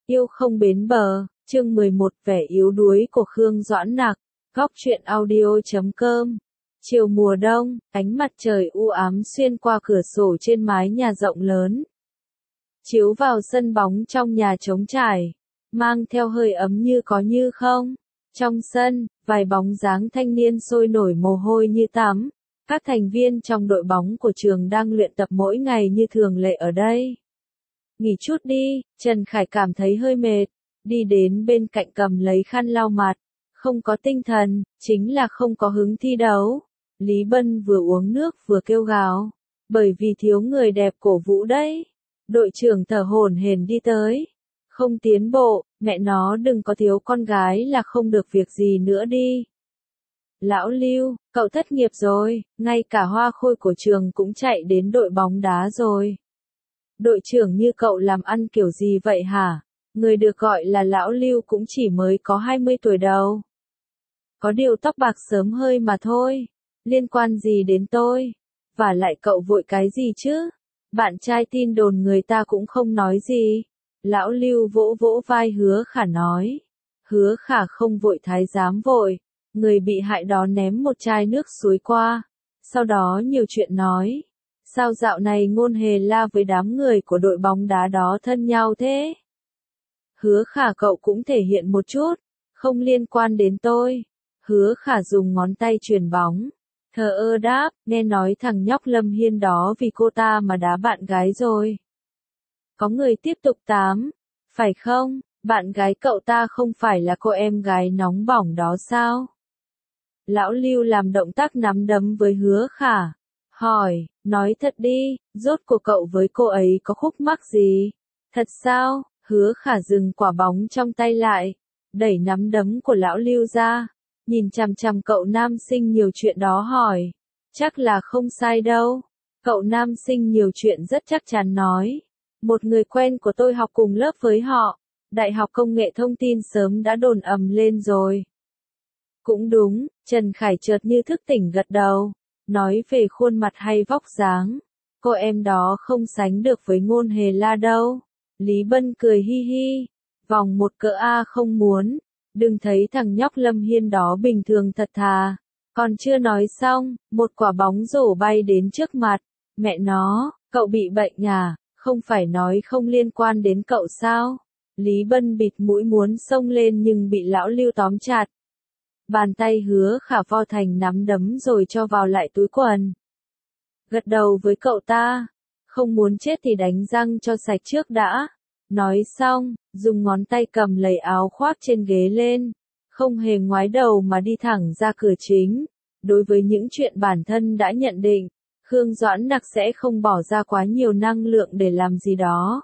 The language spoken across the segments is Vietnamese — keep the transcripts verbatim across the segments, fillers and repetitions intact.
Yêu không bến bờ, chương mười một vẻ yếu đuối của Khương Doãn Nặc, góc truyện audio chấm com. Chiều mùa đông, ánh mặt trời u ám xuyên qua cửa sổ trên mái nhà rộng lớn, chiếu vào sân bóng trong nhà trống trải, mang theo hơi ấm như có như không. Trong sân, vài bóng dáng thanh niên sôi nổi mồ hôi như tắm. Các thành viên trong đội bóng của trường đang luyện tập mỗi ngày như thường lệ ở đây. Nghỉ chút đi, Trần Khải cảm thấy hơi mệt, đi đến bên cạnh cầm lấy khăn lau mặt. Không có tinh thần, chính là không có hứng thi đấu. Lý Bân vừa uống nước vừa kêu gào, bởi vì thiếu người đẹp cổ vũ đấy. Đội trưởng thở hổn hển đi tới. Không tiến bộ, mẹ nó đừng có thiếu con gái là không được việc gì nữa đi. Lão Lưu, cậu thất nghiệp rồi, ngay cả hoa khôi của trường cũng chạy đến đội bóng đá rồi. Đội trưởng như cậu làm ăn kiểu gì vậy hả? Người được gọi là Lão Lưu cũng chỉ mới có hai mươi tuổi đầu. Có điều tóc bạc sớm hơi mà thôi, liên quan gì đến tôi? Và lại cậu vội cái gì chứ? Bạn trai tin đồn người ta cũng không nói gì. Lão Lưu vỗ vỗ vai Hứa Khả nói. Hứa Khả không vội thái giám vội. Người bị hại đó ném một chai nước suối qua. Sau đó nhiều chuyện nói. Sao dạo này Ngôn Hề La với đám người của đội bóng đá đó thân nhau thế? Hứa Khả cậu cũng thể hiện một chút. Không liên quan đến tôi. Hứa Khả dùng ngón tay chuyền bóng. Thờ ơ đáp, nghe nói thằng nhóc Lâm Hiên đó vì cô ta mà đá bạn gái rồi. Có người tiếp tục tám. Phải không, bạn gái cậu ta không phải là cô em gái nóng bỏng đó sao? Lão Lưu làm động tác nắm đấm với Hứa Khả. Hỏi, nói thật đi, rốt cuộc cậu với cô ấy có khúc mắc gì? Thật sao? Hứa Khả dừng quả bóng trong tay lại, đẩy nắm đấm của lão Lưu ra, nhìn chằm chằm cậu nam sinh nhiều chuyện đó hỏi. Chắc là không sai đâu. Cậu nam sinh nhiều chuyện rất chắc chắn nói. Một người quen của tôi học cùng lớp với họ. Đại học Công nghệ Thông tin sớm đã đồn ầm lên rồi. Cũng đúng, Trần Khải chợt như thức tỉnh gật đầu. Nói về khuôn mặt hay vóc dáng. Cô em đó không sánh được với Ngôn Hề La đâu. Lý Bân cười hi hi. Vòng một cỡ A không muốn. Đừng thấy thằng nhóc Lâm Hiên đó bình thường thật thà. Còn chưa nói xong, một quả bóng rổ bay đến trước mặt. Mẹ nó, cậu bị bệnh à? Không phải nói không liên quan đến cậu sao? Lý Bân bịt mũi muốn xông lên nhưng bị lão Lưu tóm chặt. Bàn tay Hứa Khả vo thành nắm đấm rồi cho vào lại túi quần. Gật đầu với cậu ta. Không muốn chết thì đánh răng cho sạch trước đã. Nói xong, dùng ngón tay cầm lấy áo khoác trên ghế lên. Không hề ngoái đầu mà đi thẳng ra cửa chính. Đối với những chuyện bản thân đã nhận định, Khương Doãn Nặc sẽ không bỏ ra quá nhiều năng lượng để làm gì đó.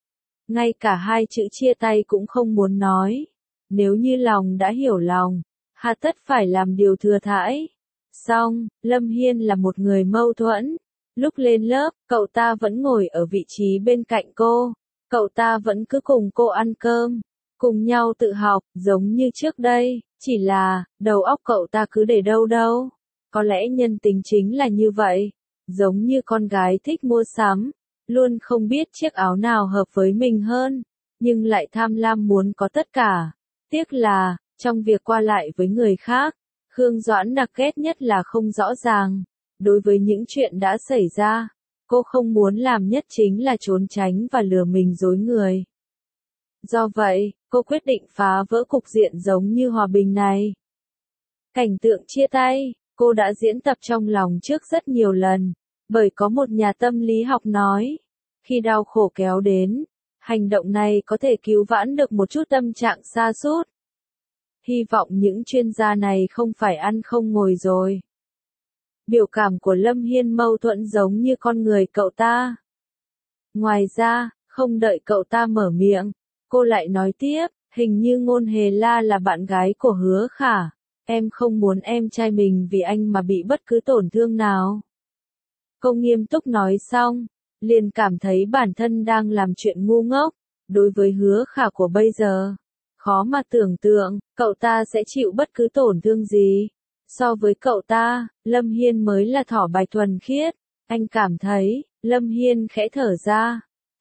Ngay cả hai chữ chia tay cũng không muốn nói. Nếu như lòng đã hiểu lòng, hà tất phải làm điều thừa thãi. Xong, Lâm Hiên là một người mâu thuẫn. Lúc lên lớp, cậu ta vẫn ngồi ở vị trí bên cạnh cô. Cậu ta vẫn cứ cùng cô ăn cơm, cùng nhau tự học, giống như trước đây. Chỉ là, đầu óc cậu ta cứ để đâu đâu. Có lẽ nhân tính chính là như vậy. Giống như con gái thích mua sắm, luôn không biết chiếc áo nào hợp với mình hơn, nhưng lại tham lam muốn có tất cả. Tiếc là, trong việc qua lại với người khác, Khương Doãn Nặc ghét nhất là không rõ ràng. Đối với những chuyện đã xảy ra, cô không muốn làm nhất chính là trốn tránh và lừa mình dối người. Do vậy, cô quyết định phá vỡ cục diện giống như hòa bình này. Cảnh tượng chia tay, cô đã diễn tập trong lòng trước rất nhiều lần, bởi có một nhà tâm lý học nói, khi đau khổ kéo đến, hành động này có thể cứu vãn được một chút tâm trạng sa sút. Hy vọng những chuyên gia này không phải ăn không ngồi rồi. Biểu cảm của Lâm Hiên mâu thuẫn giống như con người cậu ta. Ngoài ra, không đợi cậu ta mở miệng, cô lại nói tiếp, hình như Ngôn Hề La là bạn gái của Hứa Khả. Em không muốn em trai mình vì anh mà bị bất cứ tổn thương nào. Cô nghiêm túc nói xong, liền cảm thấy bản thân đang làm chuyện ngu ngốc. Đối với Hứa Khả của bây giờ, khó mà tưởng tượng, cậu ta sẽ chịu bất cứ tổn thương gì. So với cậu ta, Lâm Hiên mới là thỏ bạch thuần khiết. Anh cảm thấy, Lâm Hiên khẽ thở ra.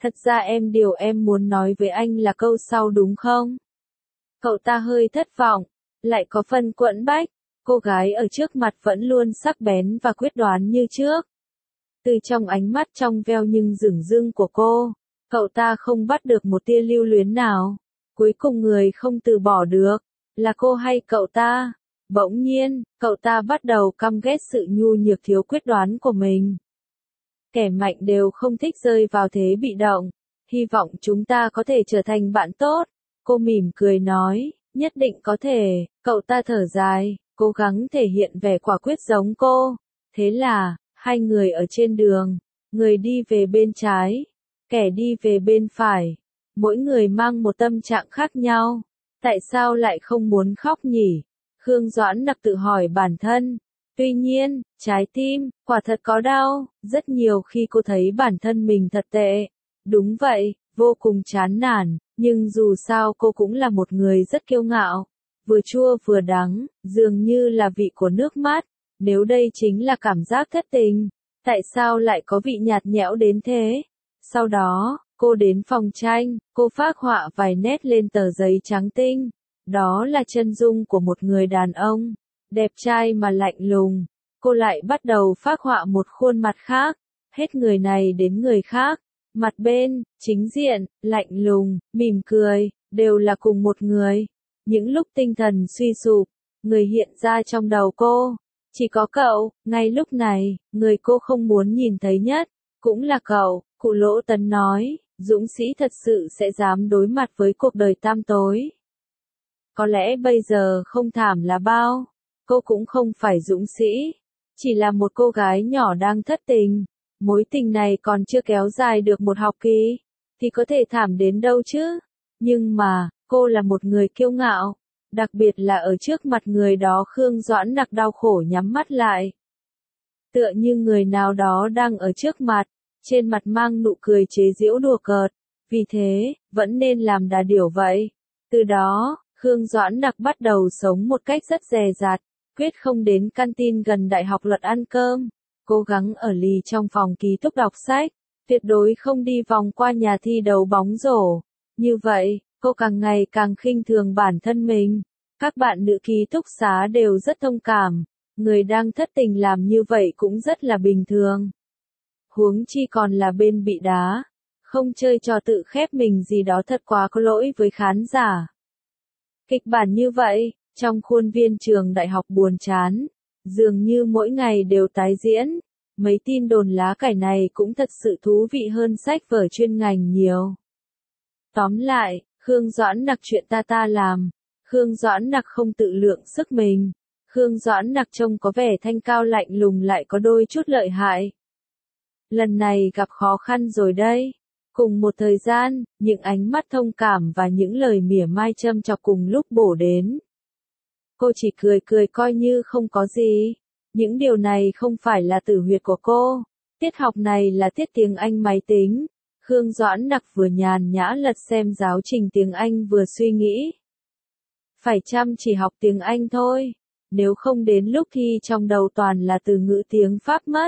Thật ra em điều em muốn nói với anh là câu sau đúng không? Cậu ta hơi thất vọng, lại có phần quẫn bách, cô gái ở trước mặt vẫn luôn sắc bén và quyết đoán như trước. Từ trong ánh mắt trong veo nhưng dửng dưng của cô, cậu ta không bắt được một tia lưu luyến nào. Cuối cùng người không từ bỏ được, là cô hay cậu ta. Bỗng nhiên, cậu ta bắt đầu căm ghét sự nhu nhược thiếu quyết đoán của mình. Kẻ mạnh đều không thích rơi vào thế bị động. Hy vọng chúng ta có thể trở thành bạn tốt. Cô mỉm cười nói, nhất định có thể. Cậu ta thở dài, cố gắng thể hiện vẻ quả quyết giống cô. Thế là, hai người ở trên đường, người đi về bên trái, kẻ đi về bên phải. Mỗi người mang một tâm trạng khác nhau. Tại sao lại không muốn khóc nhỉ? Khương Doãn Nặc tự hỏi bản thân. Tuy nhiên, trái tim, quả thật có đau. Rất nhiều khi cô thấy bản thân mình thật tệ. Đúng vậy, vô cùng chán nản. Nhưng dù sao cô cũng là một người rất kiêu ngạo. Vừa chua vừa đắng, dường như là vị của nước mắt. Nếu đây chính là cảm giác thất tình, tại sao lại có vị nhạt nhẽo đến thế? Sau đó, cô đến phòng tranh, cô phác họa vài nét lên tờ giấy trắng tinh. Đó là chân dung của một người đàn ông, đẹp trai mà lạnh lùng. Cô lại bắt đầu phác họa một khuôn mặt khác, hết người này đến người khác. Mặt bên, chính diện, lạnh lùng, mỉm cười, đều là cùng một người. Những lúc tinh thần suy sụp, người hiện ra trong đầu cô. Chỉ có cậu, ngay lúc này, người cô không muốn nhìn thấy nhất, cũng là cậu. Cụ Lỗ Tấn nói, dũng sĩ thật sự sẽ dám đối mặt với cuộc đời tăm tối. Có lẽ bây giờ không thảm là bao, cô cũng không phải dũng sĩ, chỉ là một cô gái nhỏ đang thất tình. Mối tình này còn chưa kéo dài được một học kỳ, thì có thể thảm đến đâu chứ? Nhưng mà, cô là một người kiêu ngạo, đặc biệt là ở trước mặt người đó. Khương Doãn Nặc đau khổ nhắm mắt lại. Tựa như người nào đó đang ở trước mặt, trên mặt mang nụ cười chế giễu đùa cợt, vì thế, vẫn nên làm đà điểu vậy. Từ đó, Khương Doãn Nặc bắt đầu sống một cách rất dè dặt, quyết không đến canteen gần Đại học Luật ăn cơm, cố gắng ở lì trong phòng ký túc đọc sách, tuyệt đối không đi vòng qua nhà thi đấu bóng rổ. Như vậy, cô càng ngày càng khinh thường bản thân mình. Các bạn nữ ký túc xá đều rất thông cảm, người đang thất tình làm như vậy cũng rất là bình thường. Huống chi còn là bên bị đá, không chơi trò tự khép mình gì đó thật quá có lỗi với khán giả. Kịch bản như vậy, trong khuôn viên trường đại học buồn chán, dường như mỗi ngày đều tái diễn. Mấy tin đồn lá cải này cũng thật sự thú vị hơn sách vở chuyên ngành nhiều. Tóm lại, Khương Doãn Nặc chuyện ta ta làm. Khương Doãn Nặc không tự lượng sức mình. Khương Doãn Nặc trông có vẻ thanh cao lạnh lùng lại có đôi chút lợi hại. Lần này gặp khó khăn rồi đây. Cùng một thời gian, những ánh mắt thông cảm và những lời mỉa mai châm chọc cùng lúc bổ đến. Cô chỉ cười cười coi như không có gì. Những điều này không phải là tử huyệt của cô. Tiết học này là tiết tiếng Anh máy tính. Khương Doãn Nặc vừa nhàn nhã lật xem giáo trình tiếng Anh vừa suy nghĩ. Phải chăm chỉ học tiếng Anh thôi. Nếu không đến lúc thi trong đầu toàn là từ ngữ tiếng Pháp mất.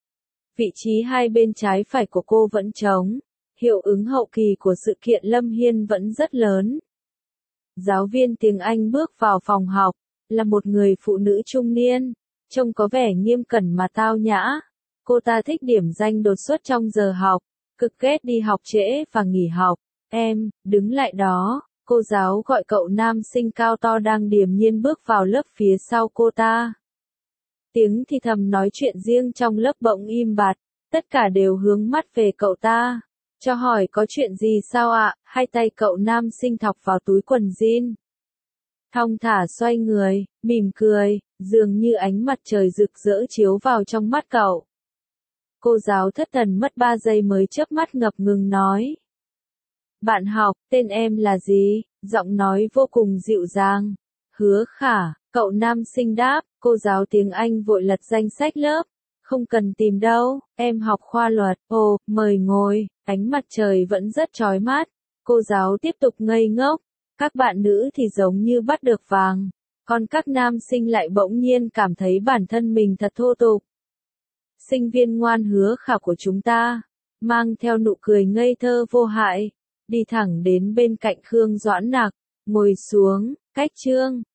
Vị trí hai bên trái phải của cô vẫn trống. Hiệu ứng hậu kỳ của sự kiện Lâm Hiên vẫn rất lớn. Giáo viên tiếng Anh bước vào phòng học, là một người phụ nữ trung niên, trông có vẻ nghiêm cẩn mà tao nhã. Cô ta thích điểm danh đột xuất trong giờ học, cực ghét đi học trễ và nghỉ học. Em, đứng lại đó, cô giáo gọi cậu nam sinh cao to đang điềm nhiên bước vào lớp phía sau cô ta. Tiếng thì thầm nói chuyện riêng trong lớp bỗng im bặt, tất cả đều hướng mắt về cậu ta. Cho hỏi có chuyện gì sao ạ? Hai tay cậu nam sinh thọc vào túi quần jean. Thong thả xoay người, mỉm cười, dường như ánh mặt trời rực rỡ chiếu vào trong mắt cậu. Cô giáo thất thần mất ba giây mới chớp mắt ngập ngừng nói. Bạn học, tên em là gì? Giọng nói vô cùng dịu dàng. Hứa Khả, cậu nam sinh đáp, cô giáo tiếng Anh vội lật danh sách lớp. Không cần tìm đâu, em học khoa luật. Ồ, mời ngồi, ánh mặt trời vẫn rất chói mắt. Cô giáo tiếp tục ngây ngốc. Các bạn nữ thì giống như bắt được vàng. Còn các nam sinh lại bỗng nhiên cảm thấy bản thân mình thật thô tục. Sinh viên ngoan Hứa Khả của chúng ta. mang theo nụ cười ngây thơ vô hại, đi thẳng đến bên cạnh Khương Doãn Nạc, ngồi xuống, cách Trương